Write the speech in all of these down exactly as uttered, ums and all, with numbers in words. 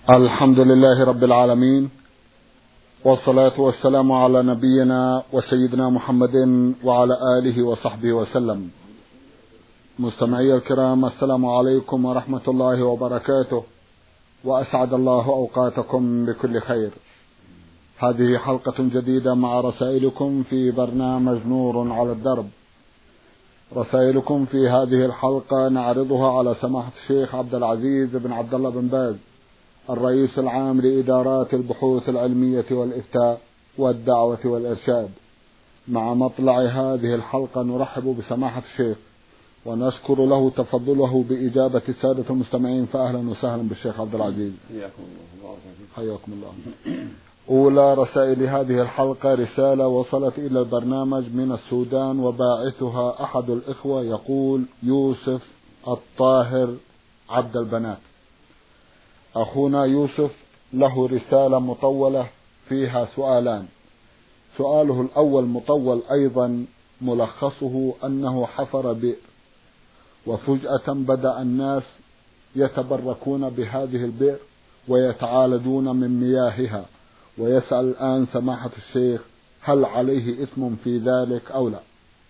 الحمد لله رب العالمين، والصلاة والسلام على نبينا وسيدنا محمد وعلى آله وصحبه وسلم. مستمعي الكرام، السلام عليكم ورحمة الله وبركاته، وأسعد الله أوقاتكم بكل خير. هذه حلقة جديدة مع رسائلكم في برنامج نور على الدرب. رسائلكم في هذه الحلقة نعرضها على سماحة الشيخ عبد العزيز بن عبد الله بن باز، الرئيس العام لإدارات البحوث العلمية والإفتاء والدعوة والإرشاد. مع مطلع هذه الحلقة نرحب بسماحة الشيخ ونشكر له تفضله بإجابة السادة المستمعين، فأهلا وسهلا بالشيخ عبد العزيز. حياكم الله. أولى رسائل هذه الحلقة رسالة وصلت إلى البرنامج من السودان، وباعثها أحد الإخوة يقول يوسف الطاهر عبد البنات. أخونا يوسف له رسالة مطولة فيها سؤالان. سؤاله الأول مطول أيضا، ملخصه أنه حفر بئر، وفجأة بدأ الناس يتبركون بهذه البئر ويتعالدون من مياهها، ويسأل الآن سماحة الشيخ هل عليه إثم في ذلك أو لا؟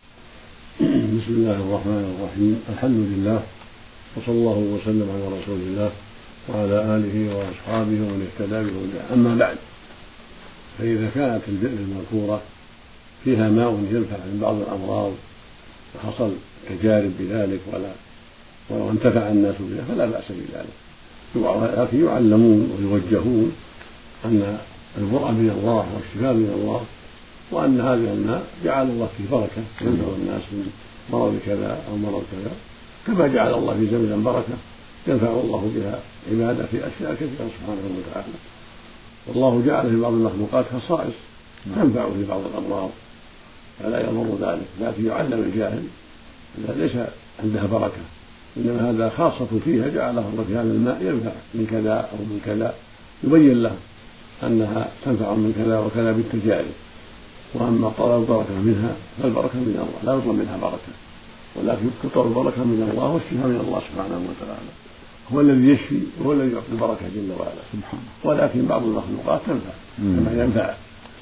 بسم الله الرحمن الرحيم، الحمد لله، وصلى الله وسلم على رسول الله وعلى آله وأصحابه ومن اهتدى بهداه. أما بعد، فإذا كانت البئر المذكورة فيها ماء ينفع من بعض الأمراض وحصل تجارب بذلك ولا وانتفع الناس بها فلا بأس بذلك، لكن يعلمون ويوجهون أن البرء من الله والشفاء من الله، وأن هذه الماء جعل الله فيه بركة ينفع الناس من مرض كذا أو مرض كذا، كما جعل الله في زمزم بركة ينفع الله بها عبادة في أشياء كثيرة سبحانه وتعالى. والله جعل في بعض المخلوقات خصائص تنفع في بعض الأمراض فلا يضر ذلك، لكن يعلم الجاهل أنها ليس عندها بركة، إنما هذا خاصة فيها جعله الله في هذا الماء ينفع من كذا أو من كذا، يبين له أنها تنفع من كذا وكذا بالتجارب. وأما طلب البركة منها فالبركة من الله لا يطلب منها بركة، ولكن تطلب البركة من الله والشفاء من الله سبحانه وتعالى، هو الذي يشفي وهو الذي يعطي البركة جل وعلا سبحانه. ولكن بعض المخلوقات تنفع كما ينفع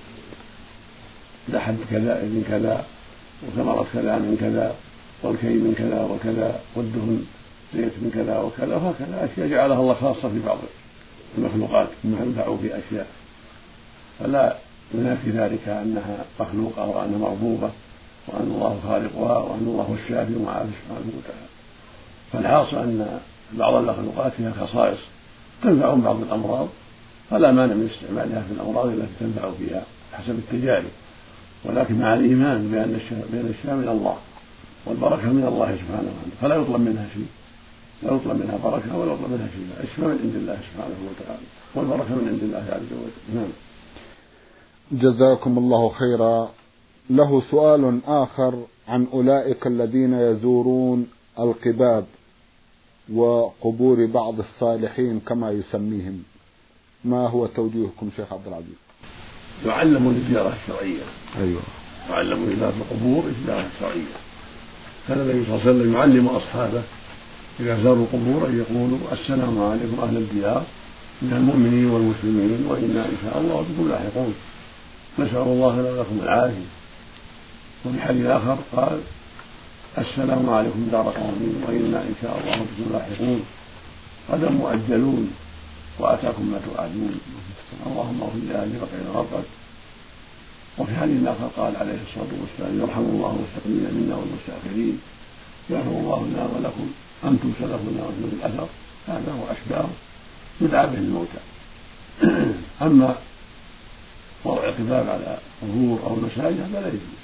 لحد كذا من كذا وثمرة كذا من كذا والكي من كذا وكذا والدهن زيت من كذا وكذا، وهكذا أشياء جعلها الله خاصة في بعض المخلوقات تنفع في أشياء، فلا ينافي ذلك أنها مخلوقة وأنها مربوبة وأن الله خالقها وأن الله هو الشافي ومعافي سبحانه وتعالى. فالحاصل أن بعض المخلوقات فيها خصائص تنفع بعض الأمراض، فلا مانع من استعمالها في الأمراض التي تنفع فيها حسب التجارب، ولكن مع الإيمان بأن الشفاء من الله والبركة من الله سبحانه وتعالى، فلا يطلب منها شيء، لا يطلب منها بركة ولا يطلب منها شيء. الشفاء من عند الله سبحانه وتعالى والبركة من عند الله عز وجل. نعم. جزاكم الله خيرا. له سؤال آخر عن أولئك الذين يزورون القباب وقبور بعض الصالحين كما يسميهم، ما هو توجيهكم شيخ عبد العزيز؟ يعلمون الزيارة الشرعية. أيوة، يعلمون زيارة القبور الزيارة الشرعية. كان النبي صلى الله عليه وسلم يعلم أصحابه إذا زاروا القبور أن يقولوا السلام عليكم أهل الديار من المؤمنين والمسلمين وإنا إن شاء الله بكم لاحقون، نسأل الله لنا ولكم العافية. وفي حديث آخر قال السلام عليكم دار قوم وإنا إن شاء الله بكم لاحقون، غدا مؤجلون وأتاكم ما توعدون، اللهم اغفر لأهل بقيع غرقت. وفي حديث آخر قال عليه الصلاة والسلام يرحم الله المستقيمين منا والمستأخرين، يغفر الله لنا ولكم أنتم سلفنا وأنتم الأثر. هذا هو أشباه يدعى به الموتى. أما وضع القباب على قبور أو مساجد فلا يجوز.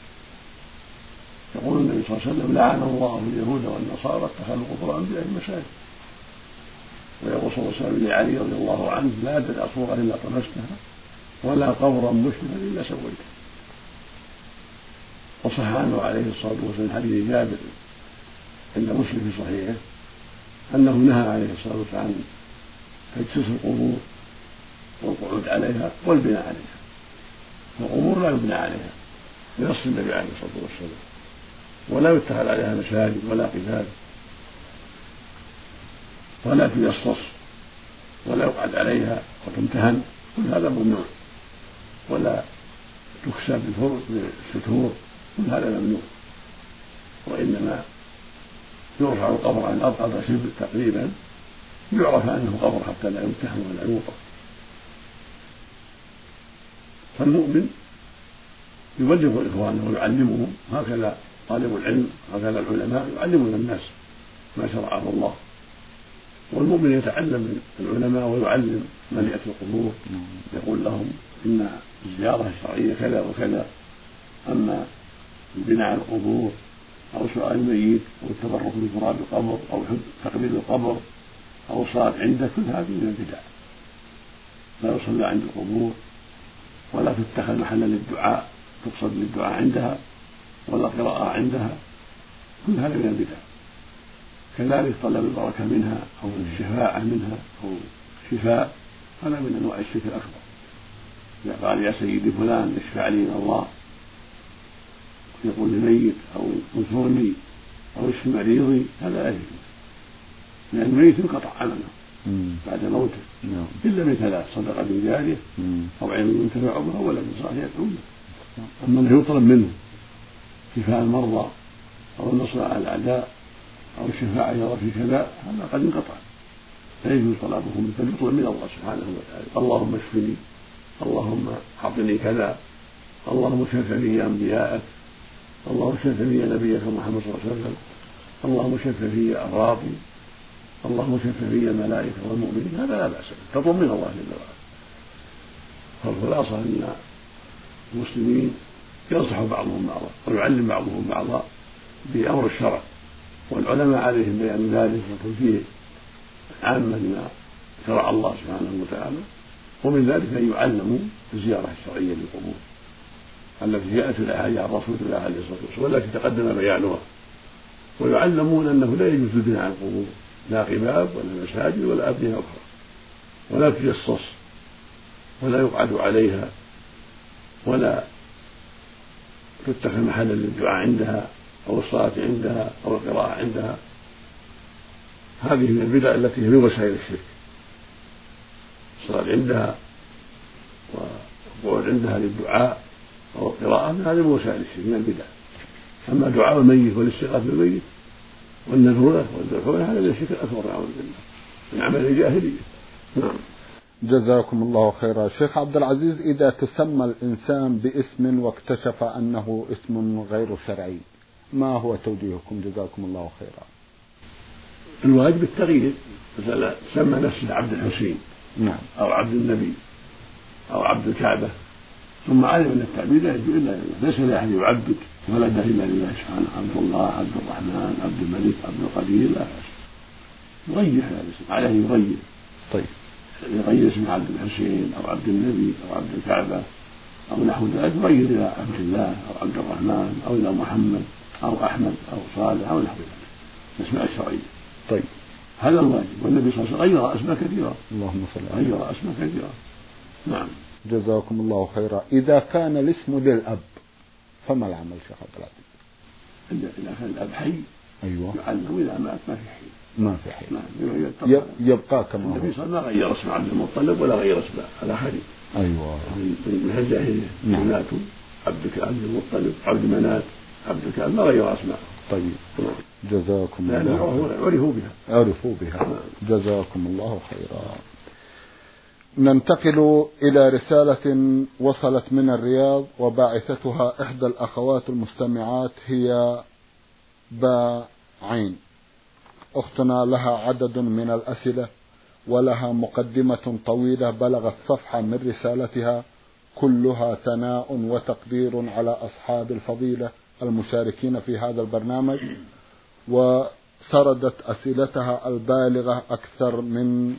يقول النبي صلى الله عليه وسلم لعن الله اليهود والنصارى اتخذوا قبور أنبيائهم مساجد. ويقول صلى الله عليه وسلم لعلي رضي الله عنه لا تدع صورة إلا طمستها ولا قبرا مشرفا إلا سويته. وصح عنه عليه الصلاة والسلام حديث جابر عند مسلم في صحيحه أنه نهى عليه الصلاة والسلام عن تجسيس القبور والقعود عليها والبناء عليها. القبور لا يبنى عليها بنص النبي عليه الصلاة والسلام، ولا يتخذ عليها مساجد ولا قباب ولا تيصص ولا يقعد عليها وتمتهن، كل هذا ممنوع، ولا تكسى بالستور، كل هذا ممنوع. وإنما يرفع القبر عن الأرض قدر شبر تقريبا يعرف أنه قبر حتى لا يمتهن ولا يوقف. فالمؤمن يبلغ إخوانه ويعلمهم، هكذا طالب العلم هكذا العلماء يعلمون الناس ما شرعه الله. والمؤمن يتعلم من العلماء ويعلم من يأتي القبور، يقول لهم إن الزيارة الشرعية كذا وكذا، أما البناء على القبور أو سؤال الميت أو التبرك بتراب القبر أو تقبيل القبر أو الصلاة عنده، كل هذه من البدع. لا يصلى عند القبور، ولا تتخذ محلا للدعاء تقصد للدعاء عندها ولا قراءة عندها، كل هذا من البدع. كذلك طلب البركة منها أو الشفاعة منها أو الشفاء، هذا من أنواع الشرك الأكبر. إذا قال يا سيدي فلان اشفع لي من الله، يقول للميت أو انصرني أو اشف مريضي، هذا لا يجوز، لأن الميت انقطع عمله بعد موته إلا من ثلاث: صدقة جارية أو علم ينتفع بها ولد صالح يدعو له. أما أنه يطلب منه شفاء المرضى أو النصر على الأعداء أو الشفاعة يرى في كذا، هذا قد انقطع، لا يجوز طلبه منه، بل يطلب من الله سبحانه وتعالى: اللهم اشفني، اللهم أعطني كذا، اللهم شف لي أنبياءك، اللهم شف لي نبيك محمد صلى الله عليه وسلم، اللهم شف لي أمراضي، اللهم شف لي الملائكة والمؤمنين. هذا لا بأس به، تطلب من الله جل وعلا. فالخلاصة أن المسلمين ينصح بعضهم بعضا ويعلم بعضهم بعضا بأمر الشرع، والعلماء عليهم بيان ذلك وتوجيه عامة لما شرع الله سبحانه وتعالى. ومن ذلك أن يعلموا الزيارة الشرعية للقبور التي جاءت الأحاديث عن رسول الله عليه الصلاة والسلام والتي تقدم بيانها، ويعلمون أنه لا يجوز البناء على القبور، لا قباب ولا مساجد ولا أبنية أخرى، ولا تجصص ولا يقعد عليها ولا تتخذ محلا للدعاء عندها أو الصلاة عندها أو القراءة عندها. هذه من البدع التي هي من وسائل الشرك، الصلاة عندها والقعود عندها للدعاء أو القراءة، هذه من وسائل الشرك من البدع. أما دعاء الميت والاستغاثة بالميت والنذر له والذبح له، هذا من الشرك الأكبر نعوذ بالله، من عمل الجاهلية. نعم. جزاكم الله خيرا. شيخ عبد العزيز، إذا تسمى الإنسان باسم واكتشف أنه اسم غير شرعي، ما هو توجيهكم؟ جزاكم الله خيرا. الواجب التغيير، مثلا سمى نفسه عبد الحسين نعم أو عبد النبي أو عبد الكعبة، ثم علم أن التعبير لا يجوز إلا لله، ليس لأحد يعبد ولده إلا لله سبحانه، عبد الله، عبد الرحمن، عبد الملك، عبد القدير، لا بأس، يغير هذا الاسم، عليه يغير. طيب، يغير اسم عبد الحسين أو عبد النبي أو عبد الكعبة أو نحو ذلك، يغير إلى عبد الله أو عبد الرحمن أو إلى محمد أو أحمد أو صالح أو نحو ذلك، الأسماء الشرعية. طيب، هذا الواجب. والنبي صلى الله عليه وسلم غير أسماء كثيرة، اللهم صل على غير أسماء كثيرة. نعم. جزاكم الله خيرا. إذا كان الاسم للأب فما العمل شيخ عبد العزيز؟ إذا كان الأب حي أيوة يعلم، إذا مات ما في حي، ما في حي، نعم. يبقى كما هو. النبي صلى الله عليه وسلم ما غير اسم عبد المطلب ولا غير اسم الآخرين. أيوة من الجاهلية ماتوا عبد عبد المطلب، عبد منات، عبد كعب، ما غير أسماء. طيب، جزاكم الله خيرا. عرفوا بها عرفوا بها جزاكم الله خيرا. ننتقل إلى رسالة وصلت من الرياض، وباعثتها إحدى الأخوات المستمعات هي باء عين. أختنا لها عدد من الأسئلة ولها مقدمة طويلة بلغت صفحة من رسالتها، كلها ثناء وتقدير على أصحاب الفضيلة المشاركين في هذا البرنامج، وسردت أسئلتها البالغة أكثر من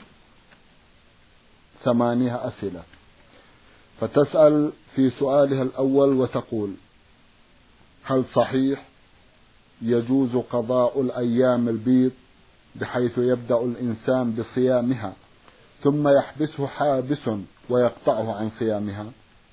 ثمانية أسئلة. فتسأل في سؤالها الأول وتقول: هل صحيح يجوز قضاء الأيام البيض بحيث يبدأ الإنسان بصيامها ثم يحبسه حابس ويقطعه عن صيامها؟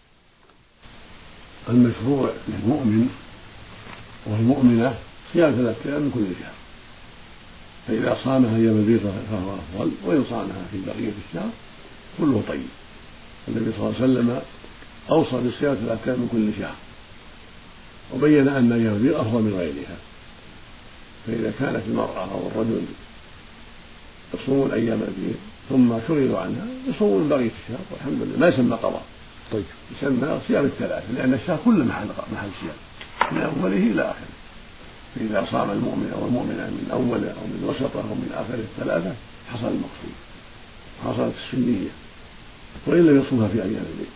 المشروع للمؤمن والمؤمنة صيام ثلاثة أيام من كل شهر، فإذا صامها أيام البيض فهو أفضل، وإن صامها في بقية الشهر كله طيب. النبي صلى الله عليه وسلم أوصى بصيام ثلاثة من كل شهر، وبين أن أيام البيض أفضل من غيرها. فإذا كانت المرأة أو الرجل يصومون أيام البيض ثم شغلوا عنها يصومون بقية الشهر والحمد لله، ما يسمى قضاء، طيب يسمى صيام الثلاثة، لأن الشهر كله محل محل صيام من أوله إلى آخره. فإذا صام المؤمن أو المؤمنة من أوله أو من وسطه أو من آخره الثلاثة حصل المقصود، حصلت السنية، وإن لم يصومها في أيام البيض.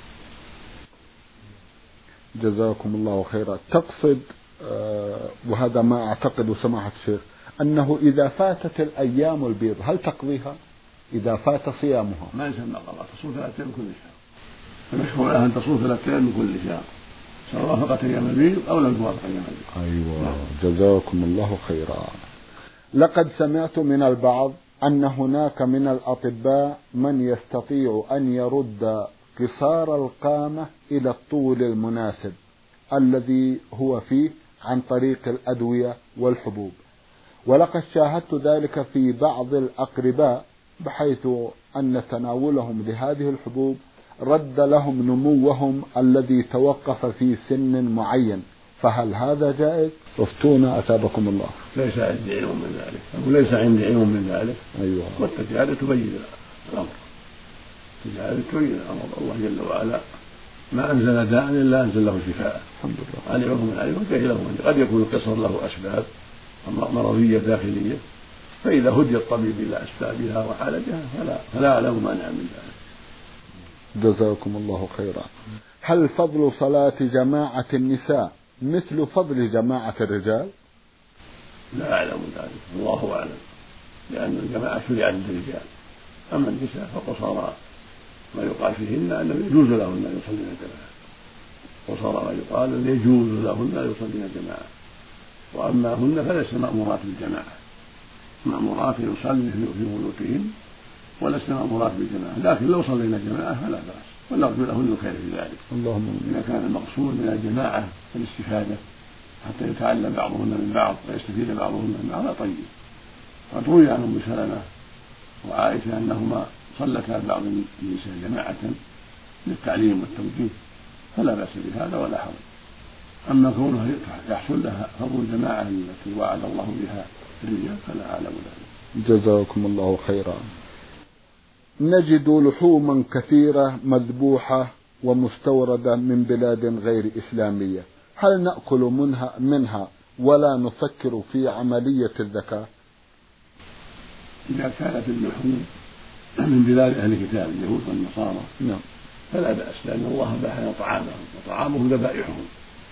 جزاكم الله خيرا. تقصد آه وهذا ما أعتقد سماحة الشيخ أنه إذا فاتت الأيام البيض هل تقضيها إذا فات صيامها؟ ما يسمى قضاء، تصوم ثلاثة من كل شهر. المشهور لها أن تصوم ثلاثة من كل شهر سواء وافقت أيام البيض أو لم توافق أيام البيض. أيوة نعم. جزاكم الله خيرا. لقد سمعت من البعض أن هناك من الأطباء من يستطيع أن يرد قصار القامة إلى الطول المناسب الذي هو فيه عن طريق الأدوية والحبوب، ولقد شاهدت ذلك في بعض الأقرباء بحيث أن تناولهم لهذه الحبوب رد لهم نموهم الذي توقف في سن معين، فهل هذا جائز؟ افتونا أثابكم الله. ليس عندي علم من ذلك، أو ليس عندي علم من ذلك. أيوة. والتجارب تبين الأمر، التجارب تبين الأمر. الله جل وعلا ما أنزل داء إلا أنزل له شفاء. الحمد لله. علمه من علمه جهله من قد يكون القصر له أسباب مرضية داخلية، فإذا هدي الطبيب إلى أسبابها وعالجها فلا فلا أعلم مانع من ذلك. جزاكم الله خيرا. هل فضل صلاة جماعة النساء مثل فضل جماعة الرجال؟ لا أعلم ذلك، الله أعلم، لأن الجماعة شرعت للرجال، أما النساء فقصارى ما يقال فيهن أنه يجوز لهن أن يصلين جماعة، قصارى ما يقال أن يجوز لهن أن يصلين جماعة، وأما هن فليس مأمورات بالجماعة، مأمورات يصلين في بيوتهن ولسنا مأمورات بالجماعة، لكن لو صلينا جماعة فلا بأس، ونرجو لهن الخير في ذلك. اللهم إذا كان المقصود من الجماعة الاستفادة حتى يتعلم بعضهن من بعض ويستفيد بعضهن من بعض طيب. قد روي عن أم سلمة وعائشة أنهما صلتا بعض النساء جماعة للتعليم والتوجيه، فلا بأس بهذا ولا حرج. أما كونه يحصل لها فضل الجماعة التي وعد الله بها الرجال فلا أعلم ذلك. جزاكم الله خيرا. نجد لحوما كثيرة مذبوحة ومستوردة من بلاد غير إسلامية، هل نأكل منها, منها ولا نفكر في عملية الزكاة؟ إذا كانت اللحوم من بلاد أهل الكتاب اليهود والنصارى نعم فلا بأس، لأن الله باح طعامهم وطعامهم ذبائحهم،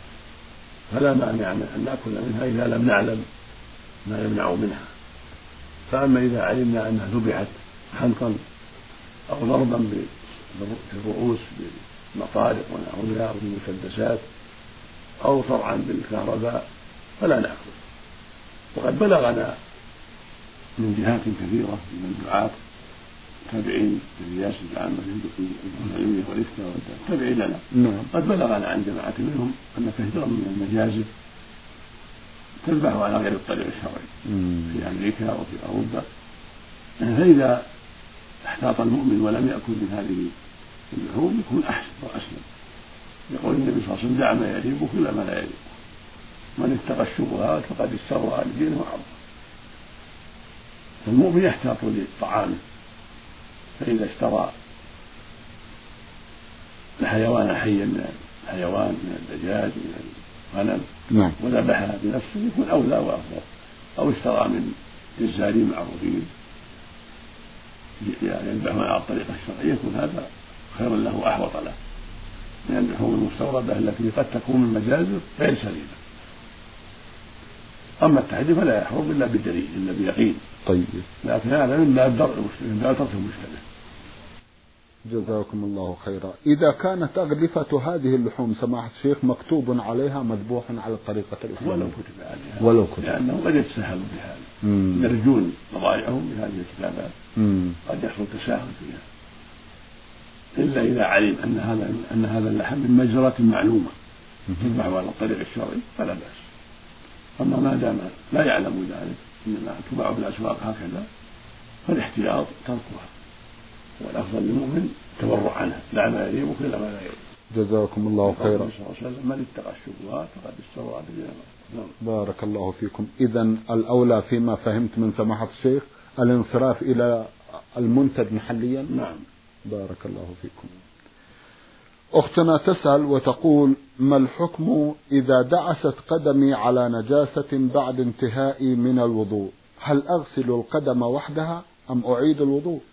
فلا مانع أن نأكل منها إذا لم نعلم ما يمنع منها. فأما إذا علمنا أنها ذبحت حنقا أو ضربا في الرؤوس بالمطارق ونحوها أو بالمسدسات أو طرعا بالكهرباء فلا نأكل. وقد بلغنا من جهات كثيرة من الدعاة تابعين للرئاسة العامة للعلمية والإفتاء تابعين لنا نعم. قد بلغنا عن جماعة منهم أن كثيرا من المجازر تذبح على غير الطريق الشرعي في أمريكا وفي أوروبا، فإذا احتاط المؤمن ولم يأكل من هذه اللحوم يكون أحسن وأسلم. يقول النبي صلى الله عليه وسلم دع ما يريبك إلا ما لا يريبك، من اتقى الشبهات فقد استبرأ لدينه وعرضه. فالمؤمن يحتاط لطعامه، فإذا اشترى الحيوان حيا من الحيوان من الدجاج من الغنم نعم. وذبحها بنفسه يكون أولى وأفضل، أو اشترى من جزارين معروفين يعني يذبحون على الطريقة الشرعية يكون هذا خيرا له وأحوط له من اللحوم المستوردة التي قد تكون من مجازر غير سليمة. أما التحديد فلا يحرم إلا بالدليل إلا بيقين. طيب. لكن هذا من باب درء المشتبه، من باب ترك المشتبه. جزاكم الله خيرا. إذا كانت أغلفة هذه اللحوم سماحة الشيخ مكتوب عليها مذبوح على الطريقة الإسلامية ولو كتب عليها ولو كتب لأنه قد يتساهلوا بهذا، يرجون بضائعهم بهذه الكتابات، قد يحصل تساهل فيها، إلا إذا علم أن هذا أن هذا اللحم من مجزرة معلومة تذبح على الطريق الشرعي فلا بأس. أما ما دام لا يعلم ذلك إنما تباع في الأسواق هكذا، فالاحتياط تركها، والأفضل للمؤمن التورع عنها، لا ما يريبك إلا ما لا يريبك. جزاكم الله خيرا. صلى الله عليه وسلم: من اتقى الشبهات فقد استبرأ بدينه. بارك الله فيكم. إذن الأولى فيما فهمت من سماحة الشيخ الانصراف إلى المنتج محليا. نعم. بارك الله فيكم. أختنا تسأل وتقول: ما الحكم إذا دعست قدمي على نجاسة بعد انتهائي من الوضوء؟ هل أغسل القدم وحدها أم أعيد الوضوء؟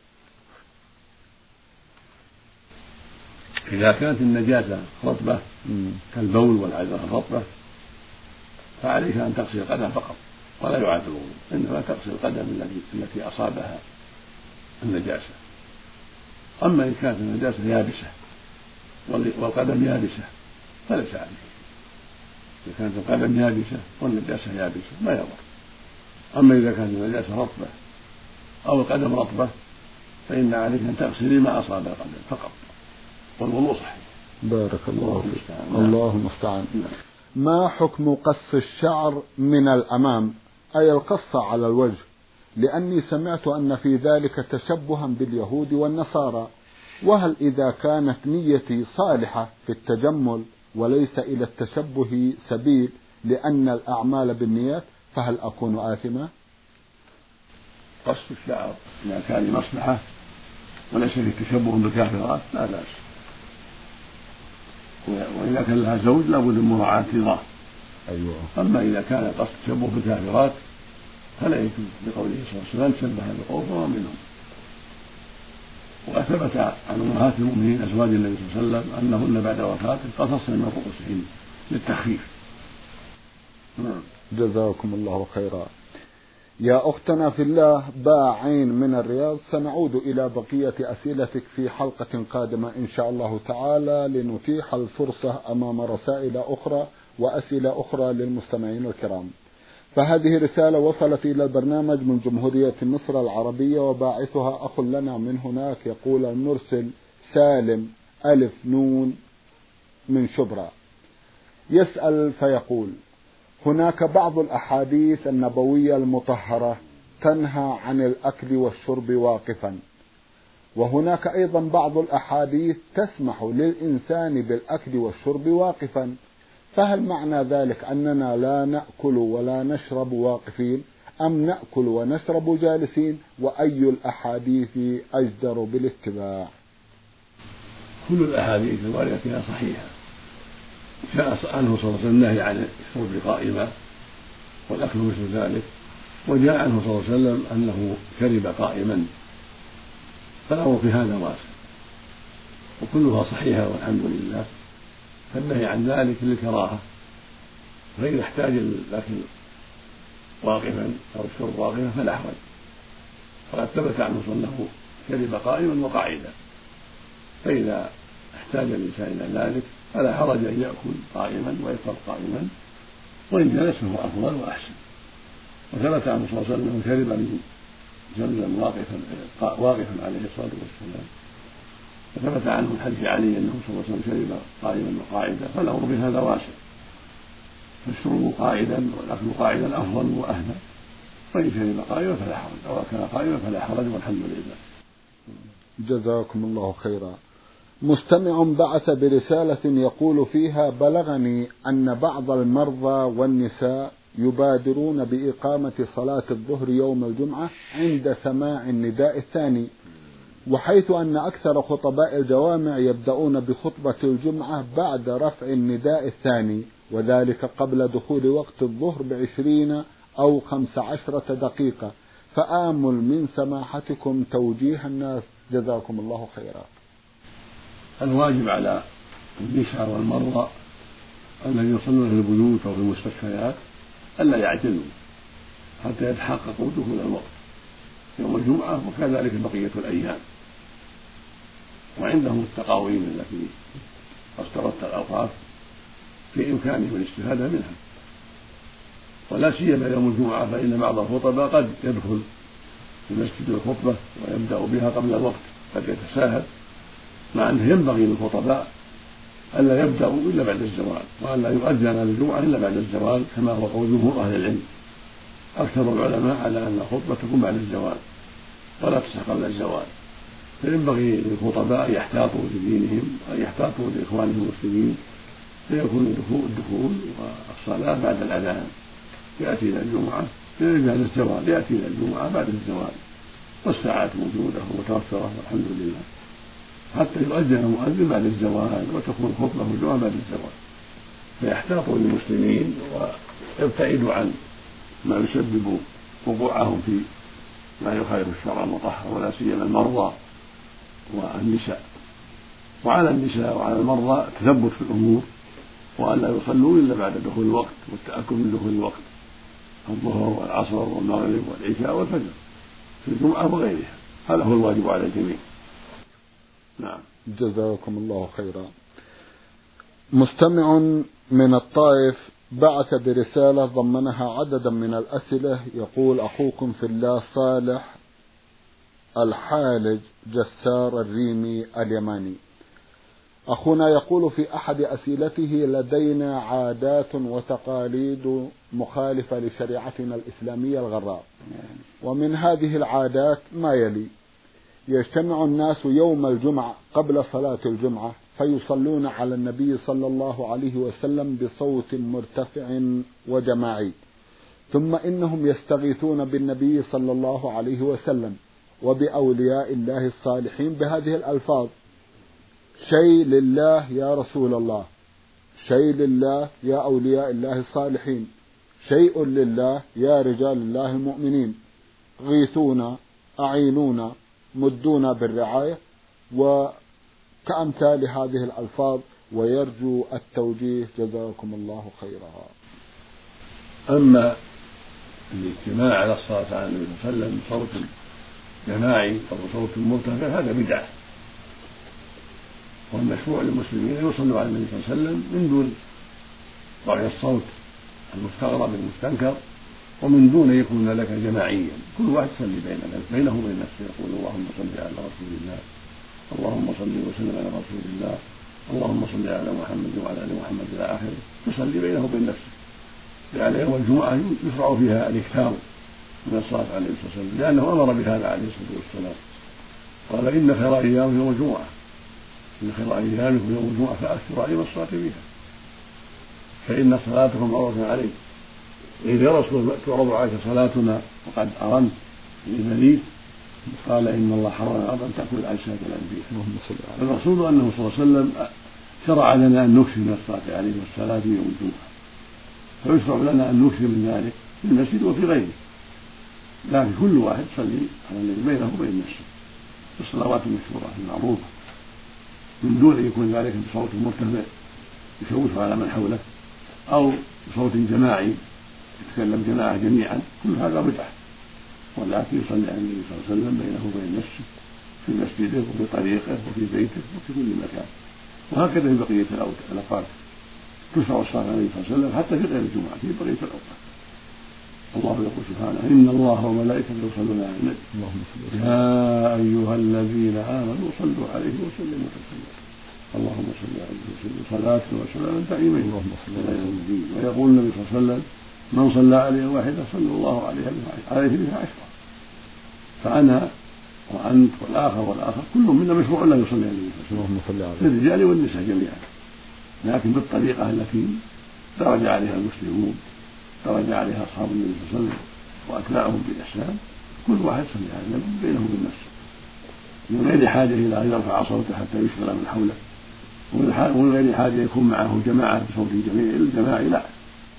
إذا كانت النجاسة رطبة كالبول والعذرة الرطبة فعليك أن تغسل القدم فقط ولا يعاد الوضوء، إنما تغسل القدم التي أصابها النجاسة. أما إن كانت النجاسة يابسة والقدم يابسة فليس عليه. إذا كانت القدم يابسة والنجاسة يابسة ما يضر. أما إذا كانت النجاسة رطبة أو القدم رطبة فإن عليك أن تغسلي ما أصاب القدم فقط والوضوء صحيح. بارك الله فيك. الله المستعان. ما حكم قص الشعر من الأمام أي القص على الوجه؟ لأني سمعت أن في ذلك تشبها باليهود والنصارى، وهل إذا كانت نيتي صالحة في التجمل وليس إلى التشبه سبيل لأن الأعمال بالنيات فهل أكون آثما؟ قص الشعر إذا كان مصلحة وليس فيه تشبه بالكافرات لا بأس، وإذا كان لها زوج لابد من مراعاة رضاه. أيوة. أما إذا كان قصد تشبه بالكافرات فلا يجوز، لقوله صلى الله عليه وسلم: شبه بقوم فهو منهم. وثبت عن أمهات المؤمنين أزواج النبي صلى الله عليه وسلم أنهن بعد وفاته قصصن من رؤوسهن للتخفيف. جزاكم الله خيرا. يا أختنا في الله باعين من الرياض، سنعود إلى بقية أسئلتك في حلقة قادمة إن شاء الله تعالى لنتيح الفرصة أمام رسائل أخرى وأسئلة أخرى للمستمعين الكرام. فهذه رسالة وصلت إلى البرنامج من جمهورية مصر العربية وباعثها أخ لنا من هناك، يقول المرسل سالم ألف نون من شبرا، يسأل فيقول: هناك بعض الأحاديث النبوية المطهرة تنهى عن الأكل والشرب واقفا، وهناك أيضا بعض الأحاديث تسمح للإنسان بالأكل والشرب واقفا، فهل معنى ذلك أننا لا نأكل ولا نشرب واقفين أم نأكل ونشرب جالسين؟ وأي الأحاديث أجدر بالاتباع؟ كل الأحاديث الواردة فيها صحيحة. جاء عنه صلى الله عليه وسلم النهي عن الشرب قائما والأكل مثل ذلك، وجاء عنه صلى الله عليه وسلم أنه شرب قائما، فالأمر في هذا واسع وكلها صحيحة والحمد لله. فالنهي عن ذلك للكراهة، فإذا احتاج الأكل واقفا أو الشرب واقفا فلا حرج، وقد ثبت عنه أنه شرب قائما وقاعدا، فإذا احتاج الإنسان إلى ذلك فلا حرج أن يأكل قائما ويشرب قائما، وإن جلس فهو أفضل وأحسن. وثبت عنه صلى الله عليه وسلم أنه شرب من زمزم واقفا واقفا عليه الصلاة والسلام، وثبت عنه من حديث علي أنه صلى الله عليه وسلم شرب قائما وقاعدا، فالأمر بهذا واسع، فالشرب قاعدا والأكل قاعدا أفضل وأهدى، وإن شرب قائما فلا حرج أو أكل قائما فلا حرج والحمد لله. جزاكم الله خيرا. مستمع بعث برسالة يقول فيها: بلغني أن بعض المرضى والنساء يبادرون بإقامة صلاة الظهر يوم الجمعة عند سماع النداء الثاني، وحيث أن أكثر خطباء الجوامع يبدأون بخطبة الجمعة بعد رفع النداء الثاني، وذلك قبل دخول وقت الظهر بعشرين أو خمس عشرة دقيقة، فآمل من سماحتكم توجيه الناس جزاكم الله خيرا. الواجب على النساء والمرضى الذين يصلون في البيوت أو في المستشفيات ألا يعجلوا حتى يتحققوا دخول الوقت يوم الجمعة وكذلك بقية الأيام، وعندهم التقاويم التي اصدرت الأوقاف في إمكانهم الاستفادة منها، ولا سيما يوم الجمعة فإن بعض الخطباء قد يدخل في المسجد الخطبة ويبدأ بها قبل الوقت، قد يتساهل، مع أنه ينبغي للخطباء ألا يبدأوا إلا بعد الزوال، وألا يؤذن للجمعة إلا بعد الزوال كما هو قول جمهور أهل العلم، أكثر العلماء على أن الخطبة تكون بعد الزوال ولا تصح قبل الزوال، فينبغي للخطباء أن يحتاطوا لدينهم وأن يحتاطوا لإخوانهم المسلمين، فيكون الدخول والصلاة بعد الأذان يأتي إلى الجمعة بعد الزوال، يأتي إلى الجمعة بعد الزوال، والساعات موجودة ومتوفرة والحمد لله، حتى يؤذن المؤذن بعد الزوال وتكون خطبة الجمعة بعد الزوال، فيحتاطوا للمسلمين ويبتعدوا عن ما يسبب وقوعهم في ما يخالف الشرع المطهر، ولا سيما المرضى والنساء. وعلى النساء وعلى المرضى التثبت في الأمور، وألا يصلوا إلا بعد دخول الوقت والتأكد من دخول الوقت، الظهر والعصر والمغرب والعشاء والفجر في الجمعة وغيرها، هذا هو الواجب على الجميع. نعم. جزاكم الله خيرا. مستمع من الطائف بعث برسالة ضمنها عددا من الأسئلة، يقول: أخوكم في الله صالح الحالج جسار الريمي اليماني. أخونا يقول في أحد أسئلته: لدينا عادات وتقاليد مخالفة لشريعتنا الإسلامية الغراء، ومن هذه العادات ما يلي: يجتمع الناس يوم الجمعة قبل صلاة الجمعة فيصلون على النبي صلى الله عليه وسلم بصوت مرتفع وجماعي، ثم إنهم يستغيثون بالنبي صلى الله عليه وسلم وبأولياء الله الصالحين بهذه الألفاظ: شيء لله يا رسول الله، شيء لله يا أولياء الله الصالحين، شيء لله يا رجال الله المؤمنين، غيثونا، أعينونا، مدونا بالرعاية، وكأمثال هذه الألفاظ، ويرجو التوجيه جزاكم الله خيرا. أما الاجتماع على الصلاة على النبي صلى الله عليه وسلم بصوت جماعي أو بصوت مرتفع هذا بدعة، والمشروع للمسلمين أن يصلوا على النبي صلى الله عليه وسلم من دون رفع الصوت المستغرب المستنكر، ومن دون أن يكون لك جماعيا، كل واحد يصلي بينه وبين نفسه، يقول: اللهم صل على رسول الله، اللهم صل وسلم على رسول الله، اللهم صل على محمد وعلى ال محمد إلى آخره، يصلي بينه وبين نفسه. يعني يوم الجمعة يشرع فيها الإكثار من الصلاة على النبي صلى الله عليه وسلم، لأنه أمر بهذا عليه الصلاة والسلام، قال: إن خير أيام يوم الجمعة، إن خير أيامكم يوم الجمعة فأكثروا عليهم الصلاة فيها، فإن صلاتكم عرض عليه. إذ يا رسول تعرض عليك صلاتنا وقد أرمت للمريض، قال: إن الله حرم الأرض أن تأكل أجساد الأنبياء. المقصود أنه صلى الله عليه وسلم شرع لنا أن نكثر من الصلاة عليه والصلاة في يوم الجمعة، فيشرع لنا أن نكثر من ذلك في المسجد وفي غيره، لكن كل واحد يصلي على الذي بينه وبين نفسه بالصلوات المشهورة المعروفة، من دون أن يكون ذلك بصوت مرتفع يشوش على من حوله، أو بصوت جماعي يتكلم جماعة جميعا، كل هذا بدعة. ولكن يصلي على النبي صلى الله عليه وسلم بينه وبين نفسه في مسجده وفي طريقه وفي بيته وفي كل مكان، وهكذا في بقية الأوقات تشرع الصلاة على النبي صلى الله عليه وسلم حتى في غير الجمعة في بقية الأوقات. الله يقول سبحانه: إن الله وملائكته يصلون على النبي يا أيها الذين آمنوا صلوا عليه وسلموا تسليما اللهم صل عليه وسلم صلاة وسلاما دائمين إلى يوم الدين. ويقول النبي صلى الله عليه وسلم: من صلى عليه واحدة صلى الله عليه بها عشرة. فأنا وأنت والآخر والآخر كلهم منا مشروع لا يصلي عليه الرجال والنساء جميعا، لكن بالطريقة التي درج عليها المسلمون، درج عليها أصحاب النبي صلى الله عليه وسلم وأتباعهم بإحسان، كل واحد صلى على النبي بينه وبين نفسه من غير حاجة إلى أن يرفع صوته حتى يشغل من حوله، ومن غير حاجة يكون معه جماعة بصوت جميع الجماعي، لا.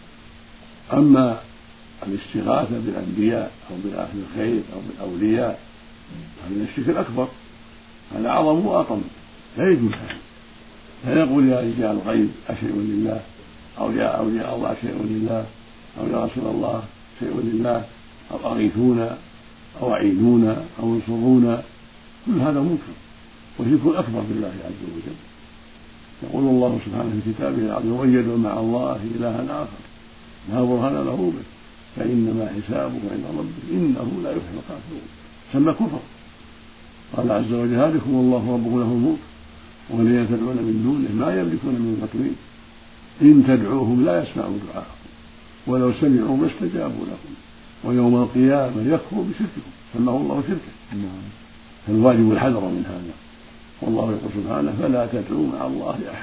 أما الاستغاثة بالأنبياء أو بأهل الخير أو بالأولياء هذا الشرك الأكبر، هذا أعظم وأطم، لا يجوز هذا. لا يقول: يا رجال الغيب أشيء لله، أو يا أولياء الله شيء لله، أو يا رسول الله شيء لله، أو أغيثونا أو أعينونا أو انصرونا، كل هذا منكر وشرك أكبر بالله عز وجل. يقول الله سبحانه في كتابه العظيم: ويدعو مع الله إلها آخر لا برهان له به فإنما حسابه عند ربه إنه لا يفلح الكافرون. سمى كفر. قال عز وجل: ذلكم الله ربكم له الملك والذين تدعون من دونه ما يملكون من قطمين إن تدعوهم لا يسمعوا دعاءكم ولو سمعوا ما استجابوا لكم ويوم القيامة يكفر بشرككم سماه الله شركا. فالواجب الحذر من هذا. والله يقول سبحانه فلا تدعوا مع الله أحد،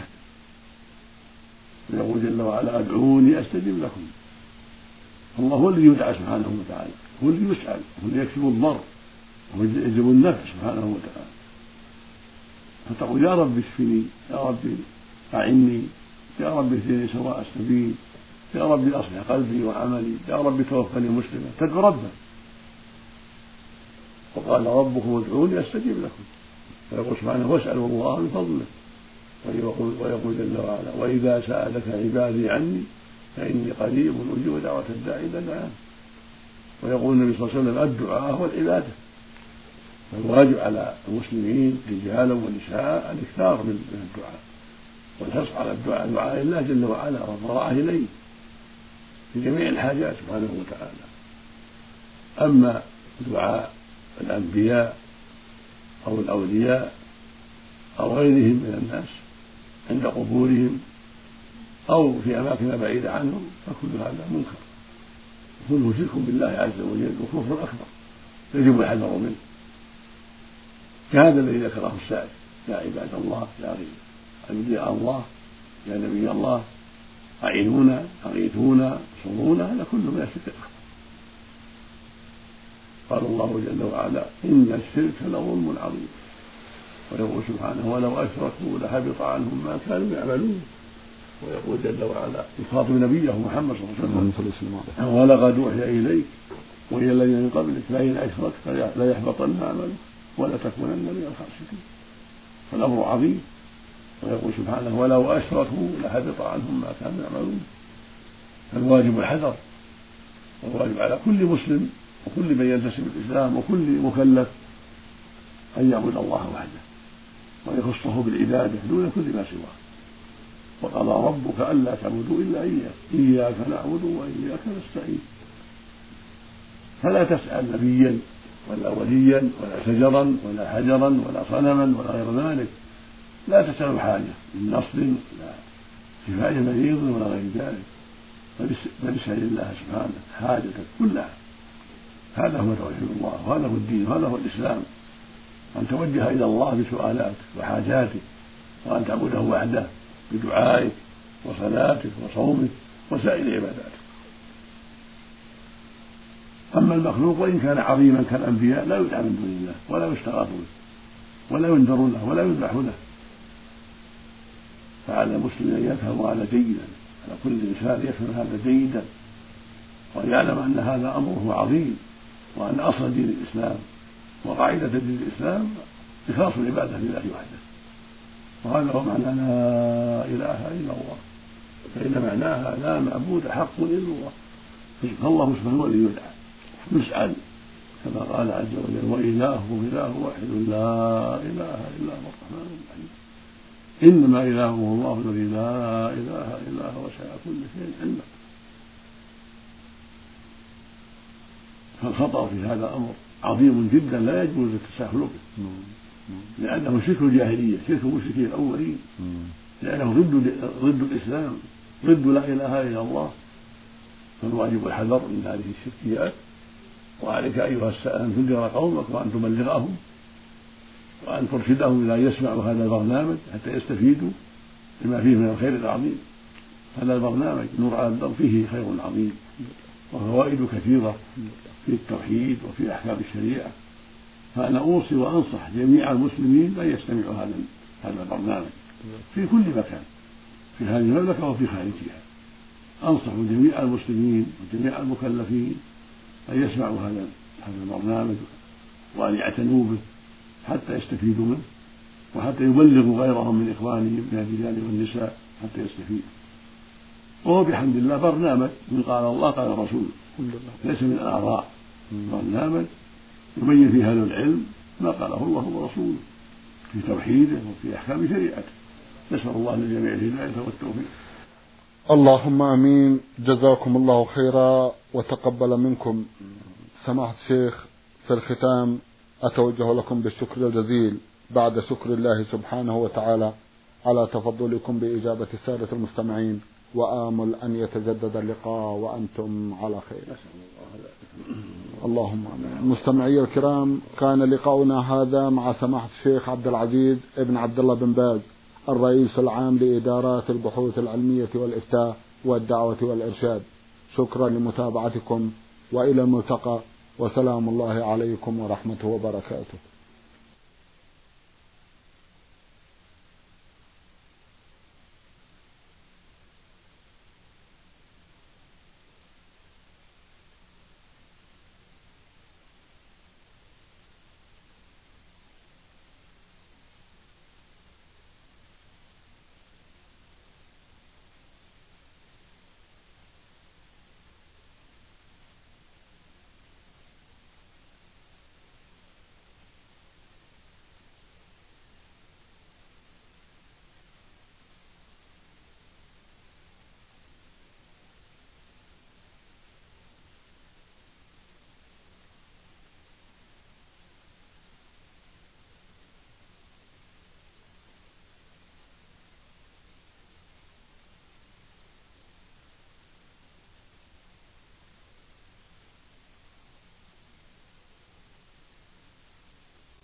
ويقول جل وعلا ادعوني أستجب لكم. الله هو الذي يدعى سبحانه وتعالى، هو الذي يسأل، هو الذي يكسب الضر ويجلب النفع سبحانه وتعالى. فتقول يا رب اشفني، يا رب أعني، يا رب اهدني سواء السبيل، يا رب أصلح قلبي وعملي، يا رب توفني مسلما. تدعو ربه. وقال ربكم ادعوني أستجب لكم. ويقول سبحانه واسألوا الله من فضله. ويقول جل وعلا وإذا سألك عبادي عني فإني قريب أجيب دعوة الداعي إذا دعان. ويقول النبي صلى الله عليه وسلم الدعاء هو العبادة. فالواجب على المسلمين رجالا ونساء الاكثار من الدعاء والحرص على الدعاء دعاء الله جل وعلا والضراعة إليه في جميع الحاجات سبحانه وتعالى. أما دعاء الأنبياء أو الأولياء أو غيرهم من الناس عند قبورهم أو في أماكن بعيدة عنهم فكل هذا منكر وكله شرك بالله عز وجل وكفر أكبر يجب الحذر منه، كهذا الذي ذكره السائل يا عباد الله يا أنبياء الله يا نبي الله أعينونا أغيثونا صرونا، هذا كله من الشرك الأكبر. قال الله جل وعلا إن الشرك لظلم عظيم. ويقول سبحانه ولو أشركوا لحبط عنهم ما كانوا يعملون. ويقول جل وعلا يخاطب نبيه محمد صلى الله عليه وسلم ولقد أوحي إليك وإلى الذين من قبلك لئن أشركت ليحبطن عملك ولتكونن من الخاسرين. فالأمر عظيم. ويقول سبحانه ولو أشركوا لحبط عنهم ما كانوا يعملون. فالواجب الحذر، والواجب على كل مسلم وكل من ينتسب الإسلام وكل مكلف أن يعبد الله وحده ويخصه بالعبادة دون كل ما سواه. وقضى ربك ألا تعبدوا إلا إياه إياك نعبد وإياك نستعين. فلا تسأل نبيا ولا وليا ولا شجرا ولا حجرا ولا صنما ولا غير ذلك. لا تسأل حاجة من نصر ولا شفاء مريض ولا غير ذلك، بل اسأل الله سبحانه حاجتك كلها. هذا هو توحيد الله وهذا هو الدين وهذا هو الإسلام، أن توجه إلى الله بسؤالاتك وحاجاتك وأن تعبده وحده بدعائك وصلاتك وصومك وسائر عباداتك. أما المخلوق وإن كان عظيما كالأنبياء لا يدعى من دون الله ولا يستغاث به ولا ينذر له ولا يذبح له. فعلى المسلم أن يفهم هذا جيدا، على كل إنسان يفهم هذا جيدا وأن يعلم أن هذا أمره عظيم، وأن أصل دين الإسلام وقاعدة دين الإسلام إخلاص العبادة لله وحده. وهذا هو معنى لا إله إلا الله، فإن معناها لا معبود حق إلا الله. فالله سبحانه هو الذي يدعى يسأل كما قال عز وجل وإلهكم إله واحد لا إله إلا هو الرحمن الرحيم إنما إلهكم الله الذي لا إله إلا هو وسع كل شيء علما. فالخطأ في هذا أمر عظيم جدا لا يجوز التساهل به، لأنه شرك الجاهلية شرك المشركين الأولين، لأنه ضد ضد الإسلام ضد لا إله إلا الله. فالواجب الحذر من هذه الشركيات. وعليك أيها السائل أن تنذر قومك وأن تبلغهم وأن ترشدهم إلى أن يسمعوا هذا البرنامج حتى يستفيدوا بما فيه من الخير العظيم. هذا البرنامج نور على الدرب فيه خير عظيم وفوائد كثيرة في التوحيد وفي أحكام الشريعة. فأنا أوصي وأنصح جميع المسلمين أن يستمعوا هذا هذا البرنامج في كل مكان في هذه المملكة وفي خارجها. أنصح جميع المسلمين وجميع المكلفين أن يسمعوا هذا هذا البرنامج وأن يعتنوا به حتى يستفيدوا منه وحتى يبلغوا غيرهم من إخوانهم من الرجال والنساء حتى يستفيدوا. وهو بحمد الله برنامج من قال الله قال الرسول، ليس من الآراء، برنامج يبين فيه أهل العلم ما قاله الله ورسوله في توحيده وفي أحكام شريعته. نسأل الله للجميع الهداية والتوفيق. اللهم امين. جزاكم الله خيرا وتقبل منكم. سماحة الشيخ، في الختام اتوجه لكم بالشكر الجزيل بعد شكر الله سبحانه وتعالى على تفضلكم باجابة السادة المستمعين وآمل أن يتجدد اللقاء وأنتم على خير. اللهم آمين. مستمعي الكرام، كان لقاؤنا هذا مع سماحة الشيخ عبد العزيز ابن عبد الله بن باز، الرئيس العام لإدارات البحوث العلمية والإفتاء والدعوة والإرشاد. شكرا لمتابعتكم، وإلى الملتقى، وسلام الله عليكم ورحمته وبركاته.